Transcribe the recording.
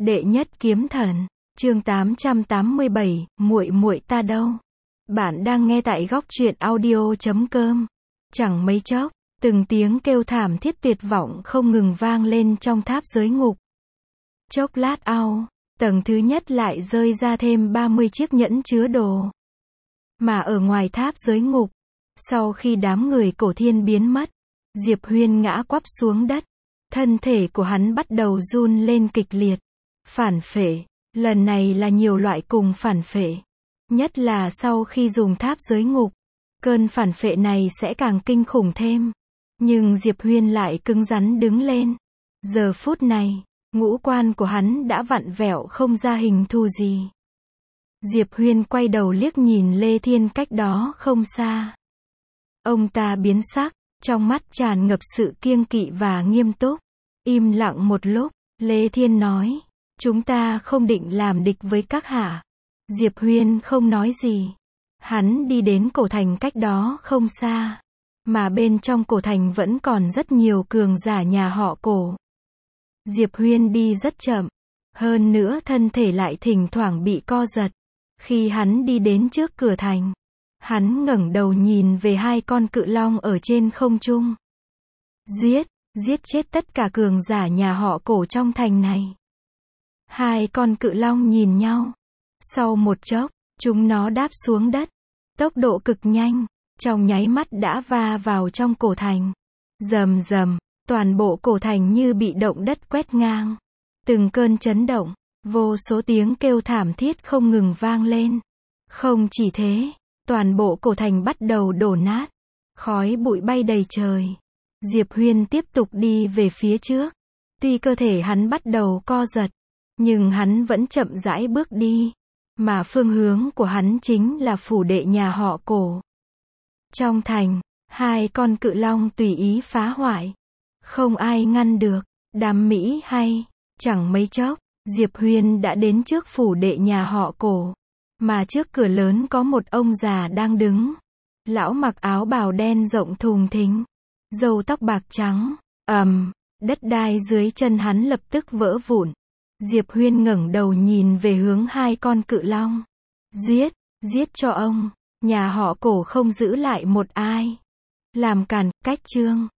Đệ nhất kiếm thần, chương 887, muội muội ta đâu? Bạn đang nghe tại góc truyện audio.com. Chẳng mấy chốc, từng tiếng kêu thảm thiết tuyệt vọng không ngừng vang lên trong tháp giới ngục. Chốc lát sau, tầng thứ nhất lại rơi ra thêm 30 chiếc nhẫn chứa đồ. Mà ở ngoài tháp giới ngục, sau khi đám người Cổ Thiên biến mất, Diệp Huyên ngã quắp xuống đất. Thân thể của hắn bắt đầu run lên kịch liệt. Phản phệ, lần này là nhiều loại cùng phản phệ. Nhất là sau khi dùng tháp giới ngục, cơn phản phệ này sẽ càng kinh khủng thêm. Nhưng Diệp Huyên lại cứng rắn đứng lên. Giờ phút này, ngũ quan của hắn đã vặn vẹo không ra hình thù gì. Diệp Huyên quay đầu liếc nhìn Lê Thiên cách đó không xa. Ông ta biến sắc, trong mắt tràn ngập sự kiêng kỵ và nghiêm túc. Im lặng một lúc, Lê Thiên nói, chúng ta không định làm địch với các hạ. Diệp Huyên không nói gì. Hắn đi đến cổ thành cách đó không xa. Mà bên trong cổ thành vẫn còn rất nhiều cường giả nhà họ Cổ. Diệp Huyên đi rất chậm. Hơn nữa thân thể lại thỉnh thoảng bị co giật. Khi hắn đi đến trước cửa thành, hắn ngẩng đầu nhìn về hai con cự long ở trên không trung. Giết chết tất cả cường giả nhà họ Cổ trong thành này. Hai con cự long nhìn nhau. Sau một chốc, chúng nó đáp xuống đất. Tốc độ cực nhanh, trong nháy mắt đã va vào trong cổ thành. Rầm rầm, toàn bộ cổ thành như bị động đất quét ngang. Từng cơn chấn động, vô số tiếng kêu thảm thiết không ngừng vang lên. Không chỉ thế, toàn bộ cổ thành bắt đầu đổ nát. Khói bụi bay đầy trời. Diệp Huyên tiếp tục đi về phía trước. Tuy cơ thể hắn bắt đầu co giật, nhưng hắn vẫn chậm rãi bước đi. Mà phương hướng của hắn chính là phủ đệ nhà họ Cổ. Trong thành, hai con cự long tùy ý phá hoại. Không ai ngăn được. Đám mỹ hay. Chẳng mấy chốc, Diệp Huyên đã đến trước phủ đệ nhà họ Cổ. Mà trước cửa lớn có một ông già đang đứng. Lão mặc áo bào đen rộng thùng thình, râu tóc bạc trắng. Đất đai dưới chân hắn lập tức vỡ vụn. Diệp Huyên ngẩng đầu nhìn về hướng hai con cự long. Giết cho ông. Nhà họ Cổ không giữ lại một ai. Làm càn, cách chương.